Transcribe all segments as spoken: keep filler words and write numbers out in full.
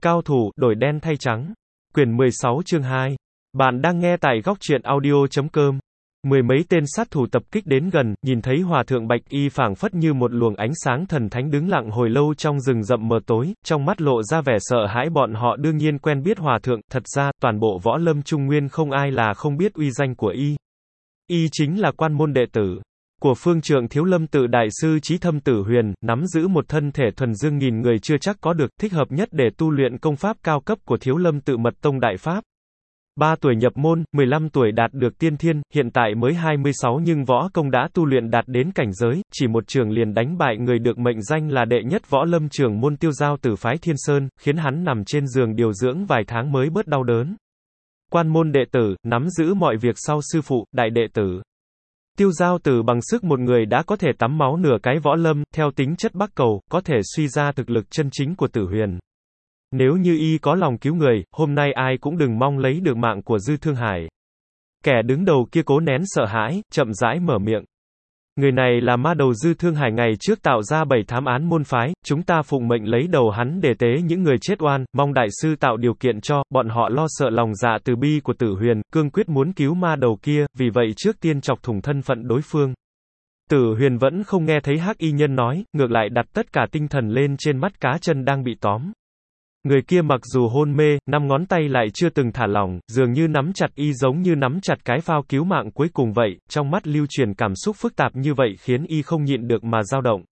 Cao thủ, đổi đen thay trắng. Quyển mười sáu chương hai. Bạn đang nghe tại góc truyện audio chấm com. Mười mấy tên sát thủ tập kích đến gần, nhìn thấy hòa thượng bạch y phảng phất như một luồng ánh sáng thần thánh đứng lặng hồi lâu trong rừng rậm mờ tối, trong mắt lộ ra vẻ sợ hãi. Bọn họ đương nhiên quen biết hòa thượng, thật ra, toàn bộ võ lâm Trung Nguyên không ai là không biết uy danh của y. Y chính là quan môn đệ tử của phương trượng Thiếu Lâm Tự đại sư Chí Thâm Tử Huyền, nắm giữ một thân thể thuần dương nghìn người chưa chắc có được, thích hợp nhất để tu luyện công pháp cao cấp của Thiếu Lâm Tự Mật Tông Đại Pháp. Ba tuổi nhập môn, mười lăm tuổi đạt được tiên thiên, hiện tại mới hai mươi sáu nhưng võ công đã tu luyện đạt đến cảnh giới, chỉ một trường liền đánh bại người được mệnh danh là đệ nhất võ lâm trưởng môn Tiêu Giao Tử phái Thiên Sơn, khiến hắn nằm trên giường điều dưỡng vài tháng mới bớt đau đớn. Quan môn đệ tử, nắm giữ mọi việc sau sư phụ, đại đệ tử. Tiêu Giao Tử bằng sức một người đã có thể tắm máu nửa cái võ lâm, theo tính chất bắc cầu, có thể suy ra thực lực chân chính của Tử Huyền. Nếu như y có lòng cứu người, hôm nay ai cũng đừng mong lấy được mạng của Dư Thương Hải. Kẻ đứng đầu kia cố nén sợ hãi, chậm rãi mở miệng. Người này là ma đầu Dư Thương Hải ngày trước tạo ra bảy thám án môn phái, chúng ta phụng mệnh lấy đầu hắn để tế những người chết oan, mong đại sư tạo điều kiện cho, bọn họ lo sợ lòng dạ từ bi của Tử Huyền, cương quyết muốn cứu ma đầu kia, vì vậy trước tiên chọc thủng thân phận đối phương. Tử Huyền vẫn không nghe thấy Hắc Y Nhân nói, ngược lại đặt tất cả tinh thần lên trên mắt cá chân đang bị tóm. Người kia mặc dù hôn mê, năm ngón tay lại chưa từng thả lỏng, dường như nắm chặt y giống như nắm chặt cái phao cứu mạng cuối cùng vậy, trong mắt lưu truyền cảm xúc phức tạp như vậy khiến y không nhịn được mà dao động.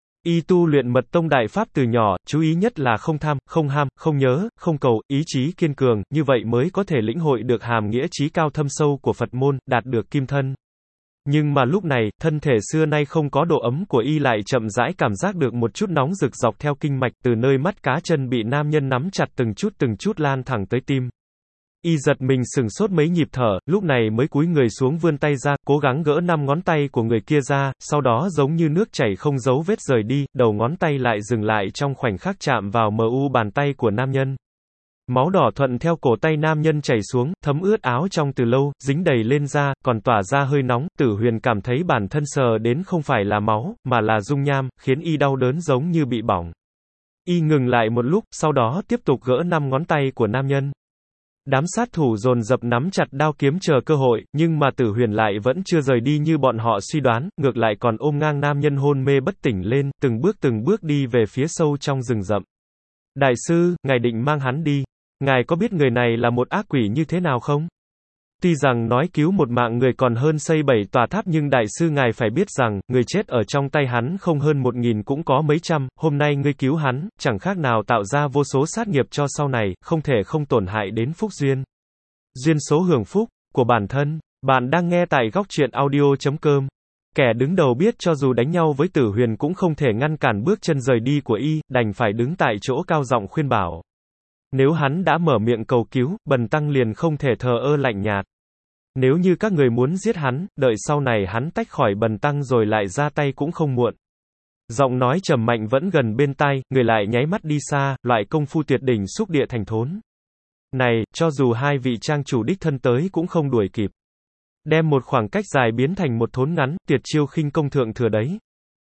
Y tu luyện Mật Tông Đại Pháp từ nhỏ, chú ý nhất là không tham, không ham, không nhớ, không cầu, ý chí kiên cường, như vậy mới có thể lĩnh hội được hàm nghĩa trí cao thâm sâu của Phật môn, đạt được kim thân. Nhưng mà lúc này, thân thể xưa nay không có độ ấm của y lại chậm rãi cảm giác được một chút nóng rực dọc theo kinh mạch, từ nơi mắt cá chân bị nam nhân nắm chặt từng chút từng chút lan thẳng tới tim. Y giật mình sừng sốt mấy nhịp thở, lúc này mới cúi người xuống vươn tay ra, cố gắng gỡ năm ngón tay của người kia ra, sau đó giống như nước chảy không dấu vết rời đi, đầu ngón tay lại dừng lại trong khoảnh khắc chạm vào mờ u bàn tay của nam nhân. Máu đỏ thuận theo cổ tay nam nhân chảy xuống, thấm ướt áo trong từ lâu, dính đầy lên da, còn tỏa ra hơi nóng. Tử Huyền cảm thấy bản thân sờ đến không phải là máu, mà là dung nham, khiến y đau đớn giống như bị bỏng. Y ngừng lại một lúc, sau đó tiếp tục gỡ năm ngón tay của nam nhân. Đám sát thủ dồn dập nắm chặt đao kiếm chờ cơ hội, nhưng mà Tử Huyền lại vẫn chưa rời đi như bọn họ suy đoán, ngược lại còn ôm ngang nam nhân hôn mê bất tỉnh lên, từng bước từng bước đi về phía sâu trong rừng rậm. Đại sư, ngài định mang hắn đi. Ngài có biết người này là một ác quỷ như thế nào không? Tuy rằng nói cứu một mạng người còn hơn xây bảy tòa tháp nhưng đại sư ngài phải biết rằng, người chết ở trong tay hắn không hơn một nghìn cũng có mấy trăm, hôm nay ngươi cứu hắn, chẳng khác nào tạo ra vô số sát nghiệp cho sau này, không thể không tổn hại đến phúc duyên. Duyên số hưởng phúc, của bản thân. Bạn đang nghe tại góc truyện audio chấm com. Kẻ đứng đầu biết cho dù đánh nhau với Tử Huyền cũng không thể ngăn cản bước chân rời đi của y, đành phải đứng tại chỗ cao giọng khuyên bảo. Nếu hắn đã mở miệng cầu cứu, bần tăng liền không thể thờ ơ lạnh nhạt. Nếu như các người muốn giết hắn, đợi sau này hắn tách khỏi bần tăng rồi lại ra tay cũng không muộn. Giọng nói trầm mạnh vẫn gần bên tai, người lại nháy mắt đi xa, loại công phu tuyệt đỉnh xúc địa thành thốn. Này, cho dù hai vị trang chủ đích thân tới cũng không đuổi kịp. Đem một khoảng cách dài biến thành một thốn ngắn, tuyệt chiêu khinh công thượng thừa đấy.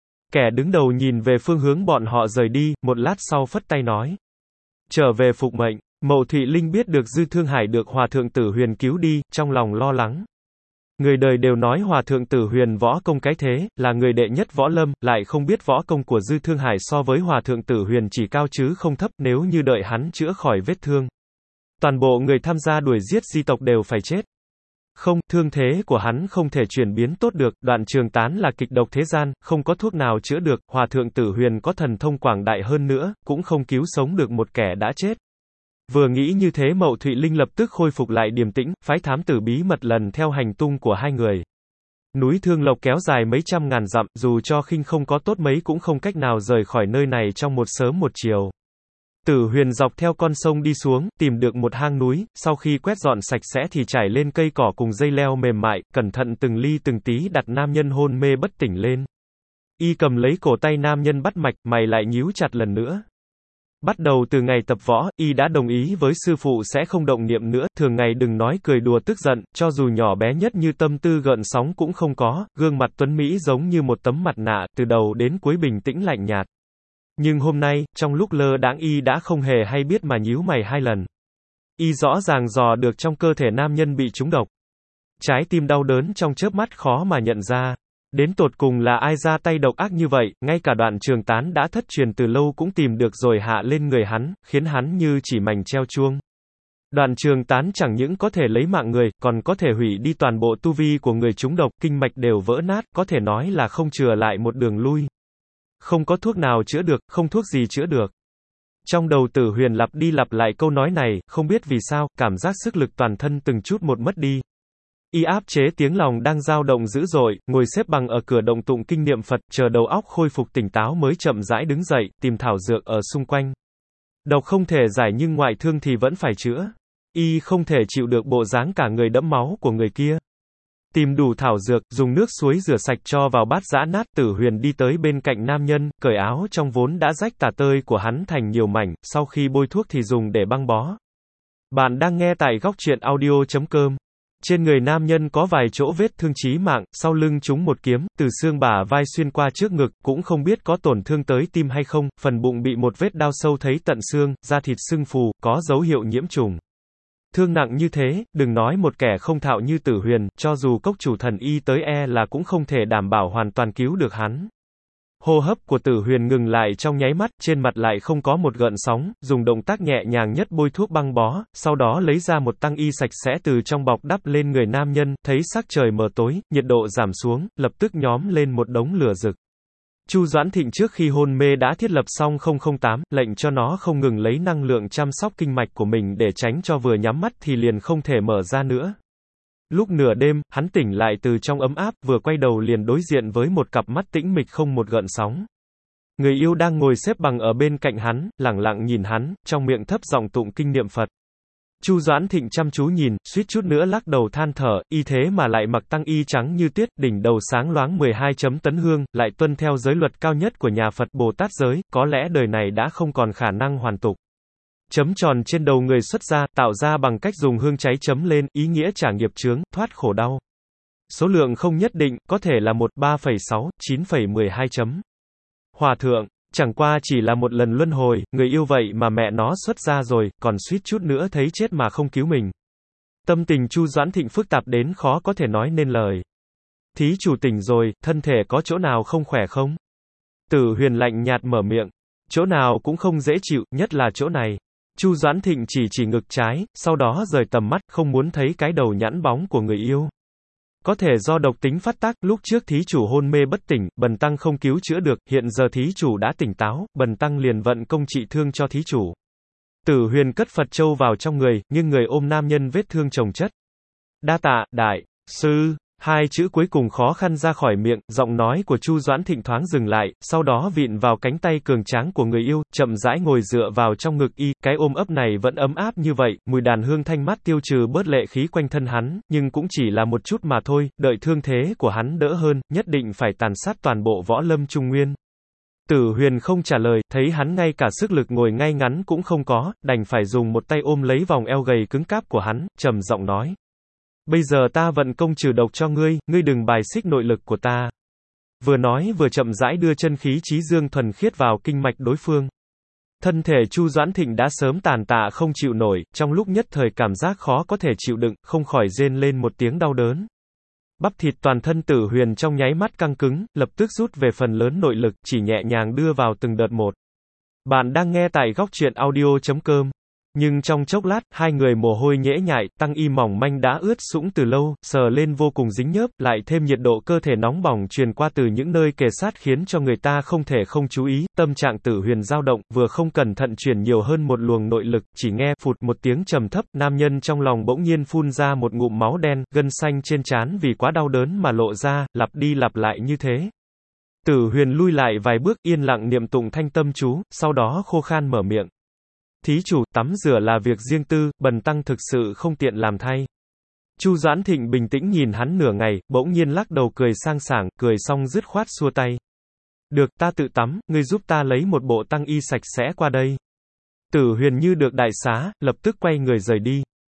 Kẻ đứng đầu nhìn về phương hướng bọn họ rời đi, một lát sau phất tay nói. Trở về phục mệnh. Mậu Thụy Linh biết được Dư Thương Hải được Hòa Thượng Tử Huyền cứu đi, trong lòng lo lắng. Người đời đều nói Hòa Thượng Tử Huyền võ công cái thế, là người đệ nhất võ lâm, lại không biết võ công của Dư Thương Hải so với Hòa Thượng Tử Huyền chỉ cao chứ không thấp, nếu như đợi hắn chữa khỏi vết thương. Toàn bộ người tham gia đuổi giết di tộc đều phải chết. Không, thương thế của hắn không thể chuyển biến tốt được, Đoạn Trường Tán là kịch độc thế gian, không có thuốc nào chữa được, Hòa Thượng Tử Huyền có thần thông quảng đại hơn nữa, cũng không cứu sống được một kẻ đã chết. Vừa nghĩ như thế Mậu Thụy Linh lập tức khôi phục lại điềm tĩnh, phái thám tử bí mật lần theo hành tung của hai người. Núi Thương Lộc kéo dài mấy trăm ngàn dặm, dù cho khinh không có tốt mấy cũng không cách nào rời khỏi nơi này trong một sớm một chiều. Tử Huyền dọc theo con sông đi xuống, tìm được một hang núi, sau khi quét dọn sạch sẽ thì trải lên cây cỏ cùng dây leo mềm mại, cẩn thận từng ly từng tí đặt nam nhân hôn mê bất tỉnh lên. Y cầm lấy cổ tay nam nhân bắt mạch, mày lại nhíu chặt lần nữa. Bắt đầu từ ngày tập võ, y đã đồng ý với sư phụ sẽ không động niệm nữa, thường ngày đừng nói cười đùa tức giận, cho dù nhỏ bé nhất như tâm tư gợn sóng cũng không có, gương mặt tuấn mỹ giống như một tấm mặt nạ, từ đầu đến cuối bình tĩnh lạnh nhạt. Nhưng hôm nay, trong lúc lơ đãng y đã không hề hay biết mà nhíu mày hai lần. Y rõ ràng dò được trong cơ thể nam nhân bị trúng độc. Trái tim đau đớn trong chớp mắt khó mà nhận ra. Đến tột cùng là ai ra tay độc ác như vậy, ngay cả đoạn trường tán đã thất truyền từ lâu cũng tìm được rồi hạ lên người hắn, khiến hắn như chỉ mảnh treo chuông. Đoạn trường tán chẳng những có thể lấy mạng người, còn có thể hủy đi toàn bộ tu vi của người trúng độc, kinh mạch đều vỡ nát, có thể nói là không chừa lại một đường lui. Không có thuốc nào chữa được, không thuốc gì chữa được. Trong đầu Tử Huyền lặp đi lặp lại câu nói này, không biết vì sao, cảm giác sức lực toàn thân từng chút một mất đi. Y áp chế tiếng lòng đang dao động dữ dội, ngồi xếp bằng ở cửa động tụng kinh niệm Phật, chờ đầu óc khôi phục tỉnh táo mới chậm rãi đứng dậy, tìm thảo dược ở xung quanh. Độc không thể giải nhưng ngoại thương thì vẫn phải chữa. Y không thể chịu được bộ dáng cả người đẫm máu của người kia. Tìm đủ thảo dược, dùng nước suối rửa sạch cho vào bát giã nát. Tử Huyền đi tới bên cạnh nam nhân, cởi áo trong vốn đã rách tả tơi của hắn thành nhiều mảnh, sau khi bôi thuốc thì dùng để băng bó. Bạn đang nghe tại góc truyện audio chấm com. Trên người nam nhân có vài chỗ vết thương chí mạng, sau lưng trúng một kiếm, từ xương bả vai xuyên qua trước ngực, cũng không biết có tổn thương tới tim hay không, phần bụng bị một vết đao sâu thấy tận xương, da thịt sưng phù, có dấu hiệu nhiễm trùng. Thương nặng như thế, đừng nói một kẻ không thạo như Tử Huyền, cho dù cốc chủ thần y tới e là cũng không thể đảm bảo hoàn toàn cứu được hắn. Hô hấp của Tử Huyền ngừng lại trong nháy mắt, trên mặt lại không có một gợn sóng, dùng động tác nhẹ nhàng nhất bôi thuốc băng bó, sau đó lấy ra một tăng y sạch sẽ từ trong bọc đắp lên người nam nhân, thấy sắc trời mờ tối, nhiệt độ giảm xuống, lập tức nhóm lên một đống lửa rực. Chu Doãn Thịnh trước khi hôn mê đã thiết lập xong không không tám, lệnh cho nó không ngừng lấy năng lượng chăm sóc kinh mạch của mình để tránh cho vừa nhắm mắt thì liền không thể mở ra nữa. Lúc nửa đêm, hắn tỉnh lại từ trong ấm áp, vừa quay đầu liền đối diện với một cặp mắt tĩnh mịch không một gợn sóng. Người yêu đang ngồi xếp bằng ở bên cạnh hắn, lẳng lặng nhìn hắn, trong miệng thấp giọng tụng kinh niệm Phật. Chu Doãn Thịnh chăm chú nhìn, suýt chút nữa lắc đầu than thở, y thế mà lại mặc tăng y trắng như tuyết, đỉnh đầu sáng loáng mười hai chấm tấn hương, lại tuân theo giới luật cao nhất của nhà Phật Bồ Tát giới, có lẽ đời này đã không còn khả năng hoàn tục. Chấm tròn trên đầu người xuất gia, tạo ra bằng cách dùng hương cháy chấm lên, ý nghĩa trả nghiệp chướng, thoát khổ đau. Số lượng không nhất định, có thể là một, ba phẩy sáu, chín phẩy mười hai chấm. Hòa thượng, chẳng qua chỉ là một lần luân hồi, người yêu vậy mà mẹ nó xuất gia rồi, còn suýt chút nữa thấy chết mà không cứu mình. Tâm tình Chu Doãn Thịnh phức tạp đến khó có thể nói nên lời. Thí chủ tỉnh rồi, thân thể có chỗ nào không khỏe không? Tử Huyền lạnh nhạt mở miệng. Chỗ nào cũng không dễ chịu, nhất là chỗ này. Chu Doãn Thịnh chỉ chỉ ngực trái, sau đó rời tầm mắt, không muốn thấy cái đầu nhẵn bóng của người yêu. Có thể do độc tính phát tác, lúc trước thí chủ hôn mê bất tỉnh, bần tăng không cứu chữa được, hiện giờ thí chủ đã tỉnh táo, bần tăng liền vận công trị thương cho thí chủ. Tử Huyền cất Phật châu vào trong người, nhưng người ôm nam nhân vết thương chồng chất. Đa tạ, đại sư. Hai chữ cuối cùng khó khăn ra khỏi miệng, giọng nói của Chu Doãn Thịnh thoáng dừng lại, sau đó vịn vào cánh tay cường tráng của người yêu, chậm rãi ngồi dựa vào trong ngực y, cái ôm ấp này vẫn ấm áp như vậy, mùi đàn hương thanh mát tiêu trừ bớt lệ khí quanh thân hắn, nhưng cũng chỉ là một chút mà thôi, đợi thương thế của hắn đỡ hơn, nhất định phải tàn sát toàn bộ võ lâm Trung Nguyên. Tử Huyền không trả lời, thấy hắn ngay cả sức lực ngồi ngay ngắn cũng không có, đành phải dùng một tay ôm lấy vòng eo gầy cứng cáp của hắn, trầm giọng nói. Bây giờ ta vận công trừ độc cho ngươi, ngươi đừng bài xích nội lực của ta. Vừa nói vừa chậm rãi đưa chân khí chí dương thuần khiết vào kinh mạch đối phương. Thân thể Chu Doãn Thịnh đã sớm tàn tạ không chịu nổi, trong lúc nhất thời cảm giác khó có thể chịu đựng, không khỏi rên lên một tiếng đau đớn. Bắp thịt toàn thân Tử Huyền trong nháy mắt căng cứng, lập tức rút về phần lớn nội lực, chỉ nhẹ nhàng đưa vào từng đợt một. Bạn đang nghe tại góc truyện audio chấm com. Nhưng trong chốc lát, hai người mồ hôi nhễ nhại, tăng y mỏng manh đã ướt sũng từ lâu, sờ lên vô cùng dính nhớp, lại thêm nhiệt độ cơ thể nóng bỏng truyền qua từ những nơi kề sát khiến cho người ta không thể không chú ý, tâm trạng Tử Huyền dao động, vừa không cẩn thận truyền nhiều hơn một luồng nội lực, chỉ nghe phụt một tiếng trầm thấp, nam nhân trong lòng bỗng nhiên phun ra một ngụm máu đen, gân xanh trên trán vì quá đau đớn mà lộ ra, lặp đi lặp lại như thế. Tử Huyền lui lại vài bước, yên lặng niệm tụng thanh tâm chú, sau đó khô khan mở miệng. Thí chủ, tắm rửa là việc riêng tư, bần tăng thực sự không tiện làm thay. Chu Doãn Thịnh bình tĩnh nhìn hắn nửa ngày, bỗng nhiên lắc đầu cười sang sảng, cười xong dứt khoát xua tay. Được, ta tự tắm, ngươi giúp ta lấy một bộ tăng y sạch sẽ qua đây. Tử Huyền như được đại xá, lập tức quay người rời đi.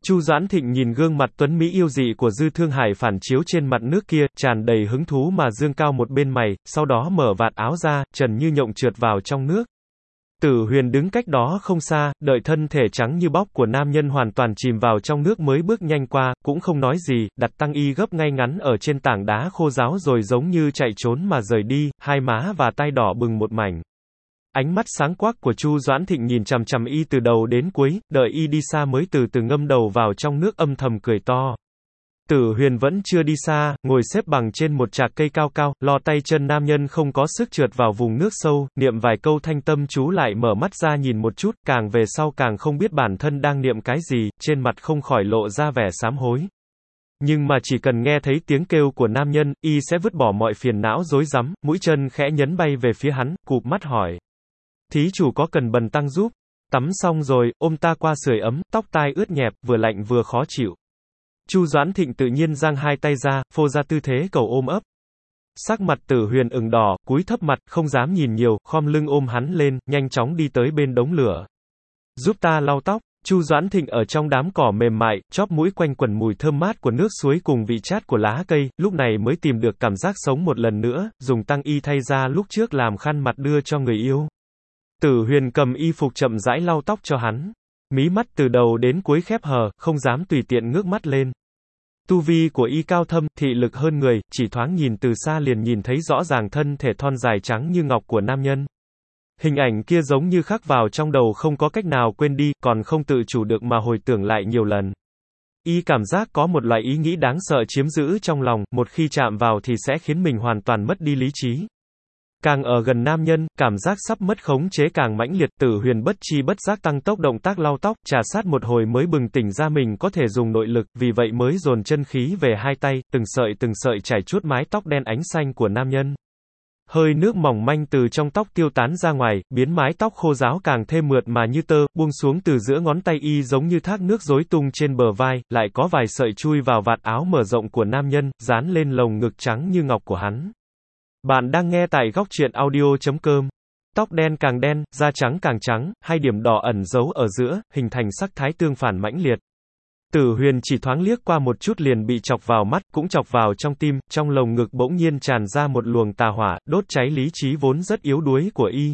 Chu Doãn Thịnh nhìn gương mặt tuấn mỹ yêu dị của Dư Thương Hải phản chiếu trên mặt nước kia, tràn đầy hứng thú mà dương cao một bên mày, sau đó mở vạt áo ra, trần như nhộng trượt vào trong nước. Tử Huyền đứng cách đó không xa, đợi thân thể trắng như bóc của nam nhân hoàn toàn chìm vào trong nước mới bước nhanh qua, cũng không nói gì, đặt tăng y gấp ngay ngắn ở trên tảng đá khô ráo rồi giống như chạy trốn mà rời đi, hai má và tay đỏ bừng một mảnh. Ánh mắt sáng quắc của Chu Doãn Thịnh nhìn chằm chằm y từ đầu đến cuối, đợi y đi xa mới từ từ ngâm đầu vào trong nước âm thầm cười to. Tử Huyền vẫn chưa đi xa, ngồi xếp bằng trên một trạc cây cao cao, lo tay chân nam nhân không có sức trượt vào vùng nước sâu, niệm vài câu thanh tâm chú lại mở mắt ra nhìn một chút, càng về sau càng không biết bản thân đang niệm cái gì, trên mặt không khỏi lộ ra vẻ sám hối. Nhưng mà chỉ cần nghe thấy tiếng kêu của nam nhân, y sẽ vứt bỏ mọi phiền não rối rắm, mũi chân khẽ nhấn bay về phía hắn, cụp mắt hỏi. Thí chủ có cần bần tăng giúp? Tắm xong rồi, ôm ta qua sưởi ấm, tóc tai ướt nhẹp, vừa lạnh vừa khó chịu. Chu Doãn Thịnh tự nhiên giang hai tay ra, phô ra tư thế cầu ôm ấp. Sắc mặt Tử Huyền ửng đỏ, cúi thấp mặt, không dám nhìn nhiều, khom lưng ôm hắn lên, nhanh chóng đi tới bên đống lửa. Giúp ta lau tóc. Chu Doãn Thịnh ở trong đám cỏ mềm mại, chóp mũi quanh quẩn mùi thơm mát của nước suối cùng vị chát của lá cây, lúc này mới tìm được cảm giác sống một lần nữa, dùng tăng y thay ra lúc trước làm khăn mặt đưa cho người yêu. Tử Huyền cầm y phục chậm rãi lau tóc cho hắn. Mí mắt từ đầu đến cuối khép hờ, không dám tùy tiện ngước mắt lên. Tu vi của y cao thâm, thị lực hơn người, chỉ thoáng nhìn từ xa liền nhìn thấy rõ ràng thân thể thon dài trắng như ngọc của nam nhân. Hình ảnh kia giống như khắc vào trong đầu không có cách nào quên đi, còn không tự chủ được mà hồi tưởng lại nhiều lần. Y cảm giác có một loại ý nghĩ đáng sợ chiếm giữ trong lòng, một khi chạm vào thì sẽ khiến mình hoàn toàn mất đi lý trí. Càng ở gần nam nhân, cảm giác sắp mất khống chế càng mãnh liệt. Tử Huyền bất chi bất giác tăng tốc động tác lau tóc, trà sát một hồi mới bừng tỉnh ra mình có thể dùng nội lực, vì vậy mới dồn chân khí về hai tay, từng sợi từng sợi chải chuốt mái tóc đen ánh xanh của nam nhân. Hơi nước mỏng manh từ trong tóc tiêu tán ra ngoài, biến mái tóc khô ráo càng thêm mượt mà như tơ, buông xuống từ giữa ngón tay y giống như thác nước rối tung trên bờ vai, lại có vài sợi chui vào vạt áo mở rộng của nam nhân, dán lên lồng ngực trắng như ngọc của hắn. Bạn đang nghe tại góc truyện audio chấm com. Tóc đen càng đen, da trắng càng trắng, hai điểm đỏ ẩn giấu ở giữa, hình thành sắc thái tương phản mãnh liệt. Tử Huyền chỉ thoáng liếc qua một chút liền bị chọc vào mắt, cũng chọc vào trong tim, trong lồng ngực bỗng nhiên tràn ra một luồng tà hỏa, đốt cháy lý trí vốn rất yếu đuối của y.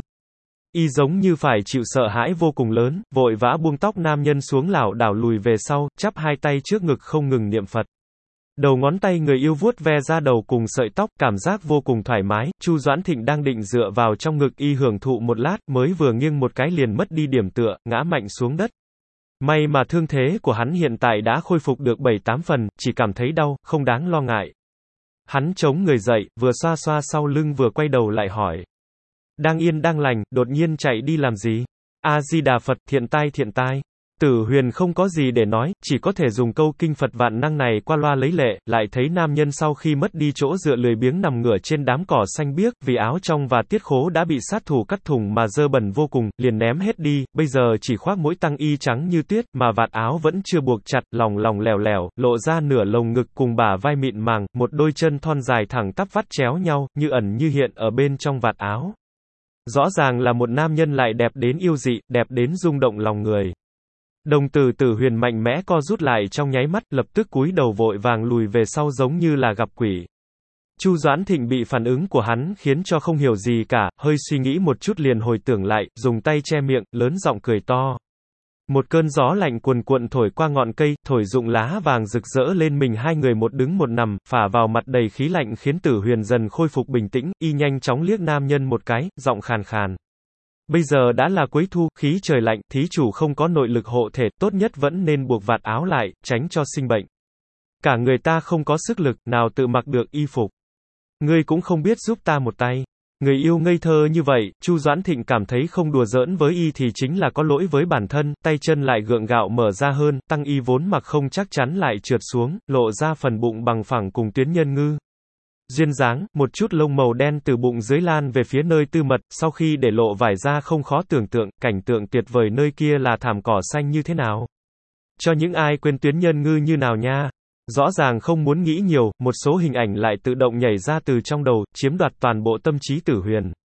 Y giống như phải chịu sợ hãi vô cùng lớn, vội vã buông tóc nam nhân xuống lảo đảo lùi về sau, chắp hai tay trước ngực không ngừng niệm Phật. Đầu ngón tay người yêu vuốt ve ra đầu cùng sợi tóc, cảm giác vô cùng thoải mái. Chu Doãn Thịnh đang định dựa vào trong ngực y hưởng thụ một lát, mới vừa nghiêng một cái liền mất đi điểm tựa, ngã mạnh xuống đất. May mà thương thế của hắn hiện tại đã khôi phục được bảy tám phần, chỉ cảm thấy đau, không đáng lo ngại. Hắn chống người dậy, vừa xoa xoa sau lưng vừa quay đầu lại hỏi. Đang yên đang lành, đột nhiên chạy đi làm gì? A-di-đà Phật, thiện tai thiện tai. Tử Huyền không có gì để nói, chỉ có thể dùng câu kinh Phật vạn năng này qua loa lấy lệ, lại thấy nam nhân sau khi mất đi chỗ dựa lười biếng nằm ngửa trên đám cỏ xanh biếc, vì áo trong và tiết khố đã bị sát thủ cắt thủng mà dơ bẩn vô cùng, liền ném hết đi, bây giờ chỉ khoác mỗi tăng y trắng như tuyết, mà vạt áo vẫn chưa buộc chặt, lỏng lỏng lẻo lẻo, lộ ra nửa lồng ngực cùng bả vai mịn màng, một đôi chân thon dài thẳng tắp vắt chéo nhau, như ẩn như hiện ở bên trong vạt áo. Rõ ràng là một nam nhân lại đẹp đến yêu dị, đẹp đến rung động lòng người. Đồng tử Tử Huyền mạnh mẽ co rút lại trong nháy mắt, lập tức cúi đầu vội vàng lùi về sau giống như là gặp quỷ. Chu Doãn Thịnh bị phản ứng của hắn khiến cho không hiểu gì cả, hơi suy nghĩ một chút liền hồi tưởng lại, dùng tay che miệng, lớn giọng cười to. Một cơn gió lạnh cuồn cuộn thổi qua ngọn cây, thổi rụng lá vàng rực rỡ lên mình hai người một đứng một nằm, phả vào mặt đầy khí lạnh khiến Tử Huyền dần khôi phục bình tĩnh, y nhanh chóng liếc nam nhân một cái, giọng khàn khàn. Bây giờ đã là cuối thu, khí trời lạnh, thí chủ không có nội lực hộ thể, tốt nhất vẫn nên buộc vạt áo lại, tránh cho sinh bệnh. Cả người ta không có sức lực, nào tự mặc được y phục. Ngươi cũng không biết giúp ta một tay. Người yêu ngây thơ như vậy, Chu Doãn Thịnh cảm thấy không đùa giỡn với y thì chính là có lỗi với bản thân, tay chân lại gượng gạo mở ra hơn, tăng y vốn mặc không chắc chắn lại trượt xuống, lộ ra phần bụng bằng phẳng cùng tuyến nhân ngư. Duyên dáng, một chút lông màu đen từ bụng dưới lan về phía nơi tư mật, sau khi để lộ vải ra không khó tưởng tượng, cảnh tượng tuyệt vời nơi kia là thảm cỏ xanh như thế nào. Cho những ai quên tuyến nhân ngư như nào nha. Rõ ràng không muốn nghĩ nhiều, một số hình ảnh lại tự động nhảy ra từ trong đầu, chiếm đoạt toàn bộ tâm trí Tử Huyền.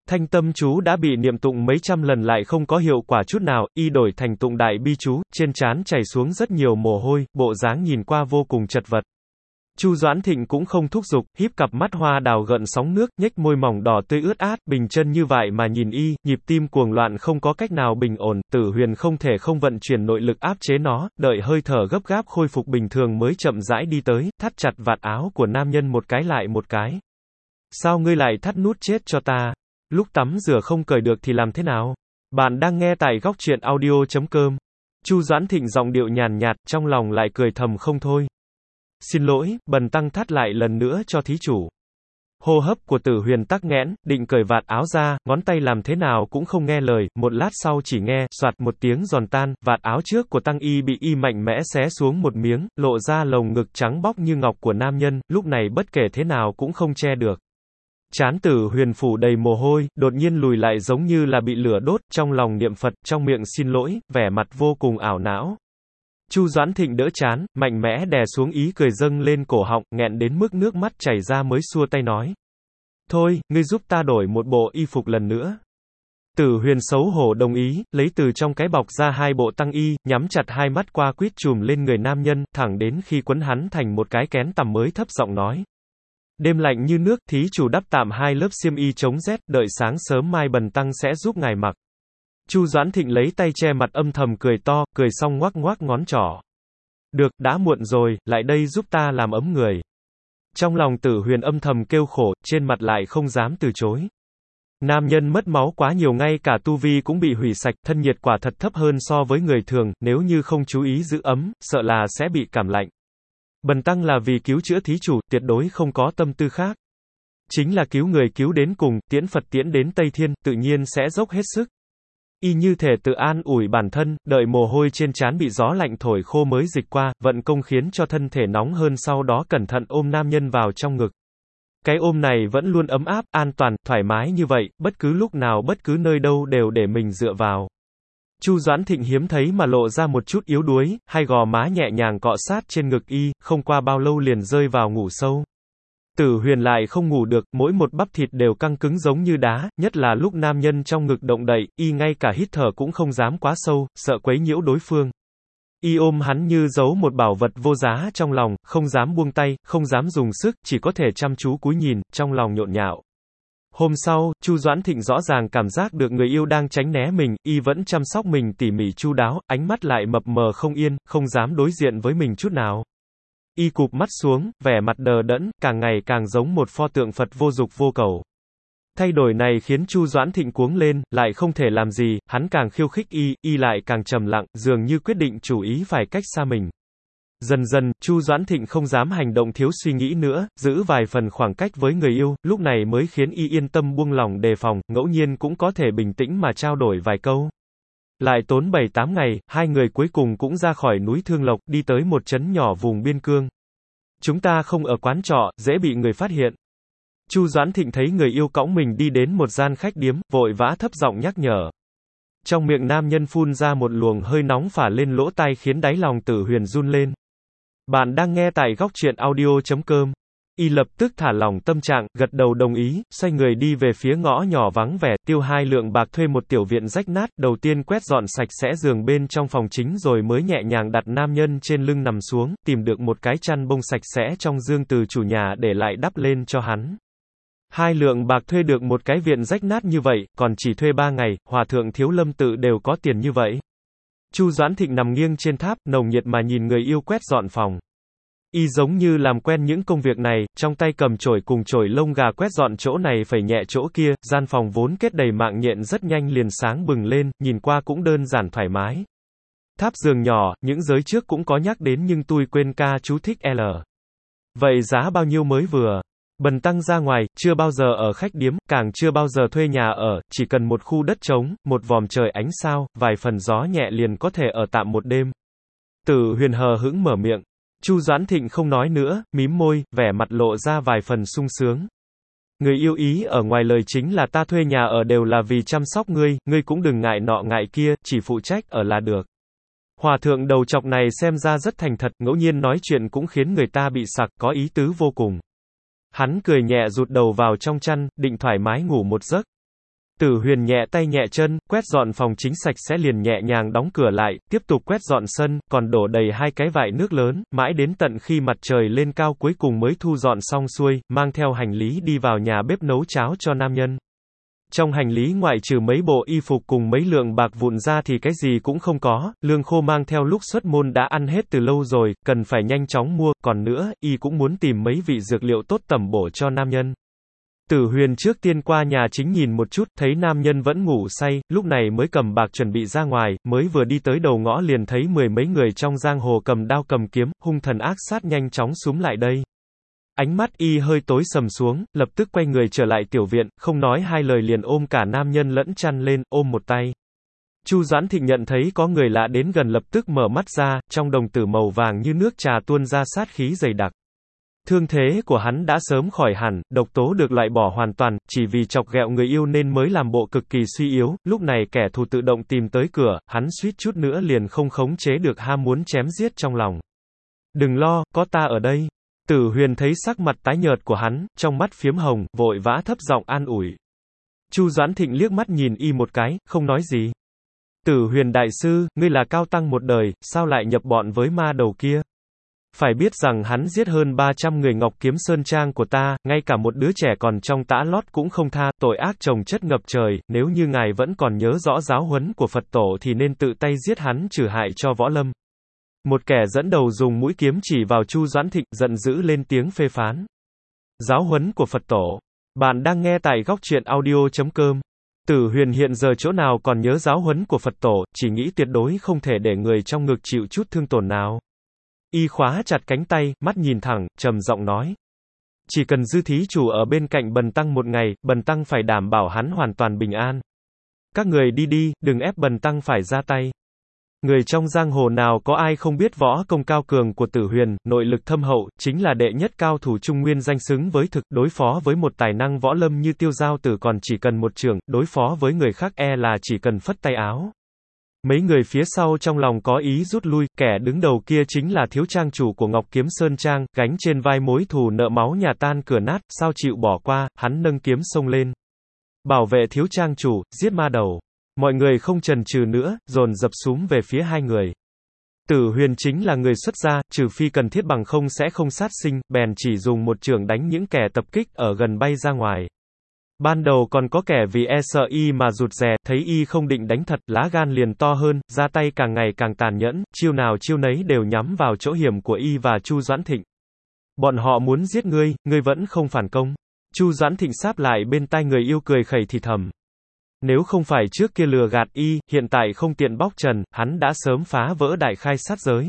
Thanh tâm chú đã bị niệm tụng mấy trăm lần lại không có hiệu quả chút nào, y đổi thành tụng đại bi chú, trên trán chảy xuống rất nhiều mồ hôi, bộ dáng nhìn qua vô cùng chật vật. Chu Doãn Thịnh cũng không thúc giục, híp cặp mắt hoa đào gợn sóng nước, nhếch môi mỏng đỏ tươi ướt át, bình chân như vậy mà nhìn y, nhịp tim cuồng loạn không có cách nào bình ổn, Tử Huyền không thể không vận chuyển nội lực áp chế nó, đợi hơi thở gấp gáp khôi phục bình thường mới chậm rãi đi tới, thắt chặt vạt áo của nam nhân một cái lại một cái. Sao ngươi lại thắt nút chết cho ta? Lúc tắm rửa không cởi được thì làm thế nào? Bạn đang nghe tại góc truyện audio chấm com. Chu Doãn Thịnh giọng điệu nhàn nhạt, trong lòng lại cười thầm không thôi. Xin lỗi, bần tăng thắt lại lần nữa cho thí chủ. Hô hấp của Tử Huyền tắc nghẽn, định cởi vạt áo ra, ngón tay làm thế nào cũng không nghe lời, một lát sau chỉ nghe, soạt một tiếng giòn tan, vạt áo trước của tăng y bị y mạnh mẽ xé xuống một miếng, lộ ra lồng ngực trắng bóc như ngọc của nam nhân, lúc này bất kể thế nào cũng không che được. Trán Tử Huyền phủ đầy mồ hôi, đột nhiên lùi lại giống như là bị lửa đốt, trong lòng niệm Phật, trong miệng xin lỗi, vẻ mặt vô cùng ảo não. Chu Doãn Thịnh đỡ chán, mạnh mẽ đè xuống ý cười dâng lên cổ họng, nghẹn đến mức nước mắt chảy ra mới xua tay nói. Thôi, ngươi giúp ta đổi một bộ y phục lần nữa. Tử Huyền xấu hổ đồng ý, lấy từ trong cái bọc ra hai bộ tăng y, nhắm chặt hai mắt qua quýt chùm lên người nam nhân, thẳng đến khi quấn hắn thành một cái kén tằm mới thấp giọng nói. Đêm lạnh như nước, thí chủ đắp tạm hai lớp xiêm y chống rét, đợi sáng sớm mai bần tăng sẽ giúp ngài mặc. Chu Doãn Thịnh lấy tay che mặt âm thầm cười to, cười xong ngoắc ngoắc ngón trỏ. Được, đã muộn rồi, lại đây giúp ta làm ấm người. Trong lòng Tử Huyền âm thầm kêu khổ, trên mặt lại không dám từ chối. Nam nhân mất máu quá nhiều, ngay cả tu vi cũng bị hủy sạch, thân nhiệt quả thật thấp hơn so với người thường, nếu như không chú ý giữ ấm, sợ là sẽ bị cảm lạnh. Bần tăng là vì cứu chữa thí chủ, tuyệt đối không có tâm tư khác. Chính là cứu người cứu đến cùng, tiễn Phật tiễn đến Tây Thiên, tự nhiên sẽ dốc hết sức. Y như thể tự an ủi bản thân, đợi mồ hôi trên trán bị gió lạnh thổi khô mới dịch qua, vận công khiến cho thân thể nóng hơn, sau đó cẩn thận ôm nam nhân vào trong ngực. Cái ôm này vẫn luôn ấm áp, an toàn, thoải mái như vậy, bất cứ lúc nào bất cứ nơi đâu đều để mình dựa vào. Chu Doãn Thịnh hiếm thấy mà lộ ra một chút yếu đuối, hai gò má nhẹ nhàng cọ sát trên ngực y, không qua bao lâu liền rơi vào ngủ sâu. Tử Huyền lại không ngủ được, mỗi một bắp thịt đều căng cứng giống như đá, nhất là lúc nam nhân trong ngực động đậy, y ngay cả hít thở cũng không dám quá sâu, sợ quấy nhiễu đối phương. Y ôm hắn như giấu một bảo vật vô giá trong lòng, không dám buông tay, không dám dùng sức, chỉ có thể chăm chú cúi nhìn, trong lòng nhộn nhạo. Hôm sau, Chu Doãn Thịnh rõ ràng cảm giác được người yêu đang tránh né mình, y vẫn chăm sóc mình tỉ mỉ chu đáo, ánh mắt lại mập mờ không yên, không dám đối diện với mình chút nào. Y cụp mắt xuống, vẻ mặt đờ đẫn, càng ngày càng giống một pho tượng Phật vô dục vô cầu. Thay đổi này khiến Chu Doãn Thịnh cuống lên, lại không thể làm gì, hắn càng khiêu khích y, y lại càng trầm lặng, dường như quyết định chủ ý phải cách xa mình. Dần dần, Chu Doãn Thịnh không dám hành động thiếu suy nghĩ nữa, giữ vài phần khoảng cách với người yêu, lúc này mới khiến y yên tâm buông lỏng đề phòng, ngẫu nhiên cũng có thể bình tĩnh mà trao đổi vài câu. Lại tốn bảy tám ngày, hai người cuối cùng cũng ra khỏi núi Thương Lộc, đi tới một trấn nhỏ vùng biên cương. Chúng ta không ở quán trọ, dễ bị người phát hiện. Chu Doãn Thịnh thấy người yêu cõng mình đi đến một gian khách điếm, vội vã thấp giọng nhắc nhở. Trong miệng nam nhân phun ra một luồng hơi nóng phả lên lỗ tai khiến đáy lòng Tử Huyền run lên. Bạn đang nghe tại góc truyện audio chấm com. Y lập tức thả lỏng tâm trạng, gật đầu đồng ý, xoay người đi về phía ngõ nhỏ vắng vẻ, tiêu hai lượng bạc thuê một tiểu viện rách nát, đầu tiên quét dọn sạch sẽ giường bên trong phòng chính rồi mới nhẹ nhàng đặt nam nhân trên lưng nằm xuống, tìm được một cái chăn bông sạch sẽ trong giường từ chủ nhà để lại đắp lên cho hắn. Hai lượng bạc thuê được một cái viện rách nát như vậy, còn chỉ thuê ba ngày, hòa thượng Thiếu Lâm tự đều có tiền như vậy. Chu Doãn Thịnh nằm nghiêng trên tháp, nồng nhiệt mà nhìn người yêu quét dọn phòng. Y giống như làm quen những công việc này, trong tay cầm chổi cùng chổi lông gà quét dọn chỗ này phẩy nhẹ chỗ kia, gian phòng vốn kết đầy mạng nhện rất nhanh liền sáng bừng lên, nhìn qua cũng đơn giản thoải mái. Tháp giường nhỏ, những giới trước cũng có nhắc đến nhưng tôi quên ca chú thích L. Vậy giá bao nhiêu mới vừa? Bần tăng ra ngoài, chưa bao giờ ở khách điếm, càng chưa bao giờ thuê nhà ở, chỉ cần một khu đất trống, một vòm trời ánh sao, vài phần gió nhẹ liền có thể ở tạm một đêm. Tử Huyền hờ hững mở miệng. Chu Doãn Thịnh không nói nữa, mím môi, vẻ mặt lộ ra vài phần sung sướng. Người yêu ý ở ngoài lời chính là ta thuê nhà ở đều là vì chăm sóc ngươi, ngươi cũng đừng ngại nọ ngại kia, chỉ phụ trách ở là được. Hòa thượng đầu chọc này xem ra rất thành thật, ngẫu nhiên nói chuyện cũng khiến người ta bị sặc, có ý tứ vô cùng. Hắn cười nhẹ rụt đầu vào trong chăn, định thoải mái ngủ một giấc. Tử Huyền nhẹ tay nhẹ chân, quét dọn phòng chính sạch sẽ liền nhẹ nhàng đóng cửa lại, tiếp tục quét dọn sân, còn đổ đầy hai cái vại nước lớn, mãi đến tận khi mặt trời lên cao cuối cùng mới thu dọn xong xuôi, mang theo hành lý đi vào nhà bếp nấu cháo cho nam nhân. Trong hành lý ngoại trừ mấy bộ y phục cùng mấy lượng bạc vụn ra thì cái gì cũng không có, lương khô mang theo lúc xuất môn đã ăn hết từ lâu rồi, cần phải nhanh chóng mua, còn nữa, y cũng muốn tìm mấy vị dược liệu tốt tẩm bổ cho nam nhân. Tử Huyền trước tiên qua nhà chính nhìn một chút, thấy nam nhân vẫn ngủ say, lúc này mới cầm bạc chuẩn bị ra ngoài, mới vừa đi tới đầu ngõ liền thấy mười mấy người trong giang hồ cầm đao cầm kiếm, hung thần ác sát nhanh chóng xúm lại đây. Ánh mắt y hơi tối sầm xuống, lập tức quay người trở lại tiểu viện, không nói hai lời liền ôm cả nam nhân lẫn chăn lên, ôm một tay. Chu Doãn Thịnh nhận thấy có người lạ đến gần lập tức mở mắt ra, trong đồng tử màu vàng như nước trà tuôn ra sát khí dày đặc. Thương thế của hắn đã sớm khỏi hẳn, độc tố được loại bỏ hoàn toàn, chỉ vì chọc ghẹo người yêu nên mới làm bộ cực kỳ suy yếu, lúc này kẻ thù tự động tìm tới cửa, hắn suýt chút nữa liền không khống chế được ham muốn chém giết trong lòng. Đừng lo, có ta ở đây. Tử Huyền thấy sắc mặt tái nhợt của hắn, trong mắt phiếm hồng, vội vã thấp giọng an ủi. Chu Doãn Thịnh liếc mắt nhìn y một cái, không nói gì. Tử Huyền đại sư, ngươi là cao tăng một đời, sao lại nhập bọn với ma đầu kia? Phải biết rằng hắn giết hơn ba trăm người Ngọc Kiếm Sơn Trang của ta, ngay cả một đứa trẻ còn trong tã lót cũng không tha, tội ác chồng chất ngập trời, nếu như ngài vẫn còn nhớ rõ giáo huấn của Phật tổ thì nên tự tay giết hắn trừ hại cho võ lâm. Một kẻ dẫn đầu dùng mũi kiếm chỉ vào Chu Doãn Thịnh, giận dữ lên tiếng phê phán. Giáo huấn của Phật tổ. Bạn đang nghe tại góc truyện audio chấm com. Tử Huyền hiện giờ chỗ nào còn nhớ giáo huấn của Phật tổ, chỉ nghĩ tuyệt đối không thể để người trong ngực chịu chút thương tổn nào. Y khóa chặt cánh tay, mắt nhìn thẳng, trầm giọng nói. Chỉ cần dư thí chủ ở bên cạnh Bần Tăng một ngày, Bần Tăng phải đảm bảo hắn hoàn toàn bình an. Các người đi đi, đừng ép Bần Tăng phải ra tay. Người trong giang hồ nào có ai không biết võ công cao cường của Tử Huyền, nội lực thâm hậu, chính là đệ nhất cao thủ Trung Nguyên danh xứng với thực, đối phó với một tài năng võ lâm như Tiêu Giao Tử còn chỉ cần một trường, đối phó với người khác e là chỉ cần phất tay áo. Mấy người phía sau trong lòng có ý rút lui, kẻ đứng đầu kia chính là thiếu trang chủ của Ngọc Kiếm Sơn Trang, gánh trên vai mối thù nợ máu nhà tan cửa nát, sao chịu bỏ qua, hắn nâng kiếm xông lên. Bảo vệ thiếu trang chủ, giết ma đầu. Mọi người không chần chừ nữa, dồn dập súm về phía hai người. Tử Huyền chính là người xuất gia, trừ phi cần thiết bằng không sẽ không sát sinh, bèn chỉ dùng một chưởng đánh những kẻ tập kích ở gần bay ra ngoài. Ban đầu còn có kẻ vì e sợ y mà rụt rè, thấy y không định đánh thật, lá gan liền to hơn, ra tay càng ngày càng tàn nhẫn, chiêu nào chiêu nấy đều nhắm vào chỗ hiểm của y và Chu Doãn Thịnh. Bọn họ muốn giết ngươi, ngươi vẫn không phản công. Chu Doãn Thịnh sáp lại bên tai người yêu cười khẩy thì thầm. Nếu không phải trước kia lừa gạt y, hiện tại không tiện bóc trần, hắn đã sớm phá vỡ đại khai sát giới.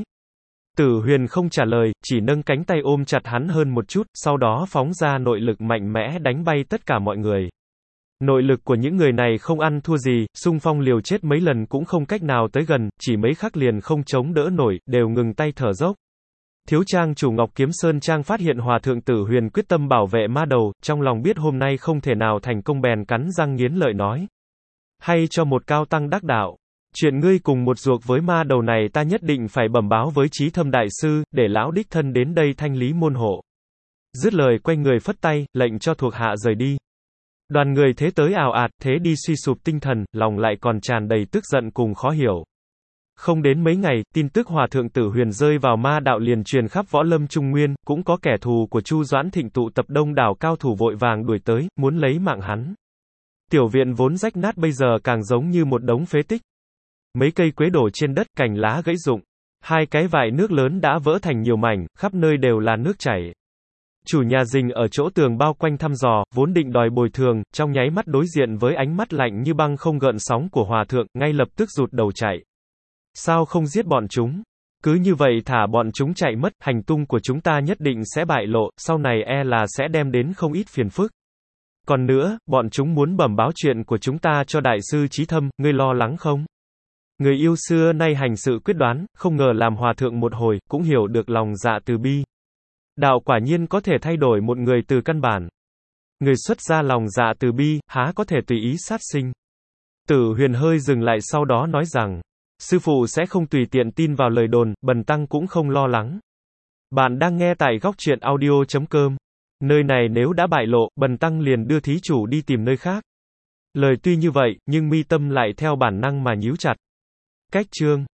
Tử Huyền không trả lời, chỉ nâng cánh tay ôm chặt hắn hơn một chút, sau đó phóng ra nội lực mạnh mẽ đánh bay tất cả mọi người. Nội lực của những người này không ăn thua gì, xung phong liều chết mấy lần cũng không cách nào tới gần, chỉ mấy khắc liền không chống đỡ nổi, đều ngừng tay thở dốc. Thiếu trang chủ Ngọc Kiếm Sơn Trang phát hiện Hòa thượng Tử Huyền quyết tâm bảo vệ ma đầu, trong lòng biết hôm nay không thể nào thành công bèn cắn răng nghiến lợi nói. Hay cho một cao tăng đắc đạo. Chuyện ngươi cùng một ruột với ma đầu này ta nhất định phải bẩm báo với Chí Thâm đại sư, để lão đích thân đến đây thanh lý môn hộ. Dứt lời quay người phất tay, lệnh cho thuộc hạ rời đi. Đoàn người thế tới ào ạt, thế đi suy sụp tinh thần, lòng lại còn tràn đầy tức giận cùng khó hiểu. Không đến mấy ngày, tin tức Hòa thượng Tử Huyền rơi vào ma đạo liền truyền khắp võ lâm Trung Nguyên, cũng có kẻ thù của Chu Doãn Thịnh tụ tập đông đảo cao thủ vội vàng đuổi tới, muốn lấy mạng hắn. Tiểu viện vốn rách nát bây giờ càng giống như một đống phế tích. Mấy cây quế đổ trên đất, cành lá gãy rụng. Hai cái vại nước lớn đã vỡ thành nhiều mảnh, khắp nơi đều là nước chảy. Chủ nhà dinh ở chỗ tường bao quanh thăm dò, vốn định đòi bồi thường, trong nháy mắt đối diện với ánh mắt lạnh như băng không gợn sóng của Hòa thượng, ngay lập tức rụt đầu chạy. Sao không giết bọn chúng? Cứ như vậy thả bọn chúng chạy mất, hành tung của chúng ta nhất định sẽ bại lộ, sau này e là sẽ đem đến không ít phiền phức. Còn nữa, bọn chúng muốn bẩm báo chuyện của chúng ta cho đại sư Chí Thâm, ngươi lo lắng không? Người yêu xưa nay hành sự quyết đoán, không ngờ làm hòa thượng một hồi, cũng hiểu được lòng dạ từ bi. Đạo quả nhiên có thể thay đổi một người từ căn bản. Người xuất ra lòng dạ từ bi, há có thể tùy ý sát sinh. Tử Huyền hơi dừng lại sau đó nói rằng, sư phụ sẽ không tùy tiện tin vào lời đồn, bần tăng cũng không lo lắng. Bạn đang nghe tại góc truyện audio chấm com. Nơi này nếu đã bại lộ, bần tăng liền đưa thí chủ đi tìm nơi khác. Lời tuy như vậy, nhưng mi tâm lại theo bản năng mà nhíu chặt. Cách chương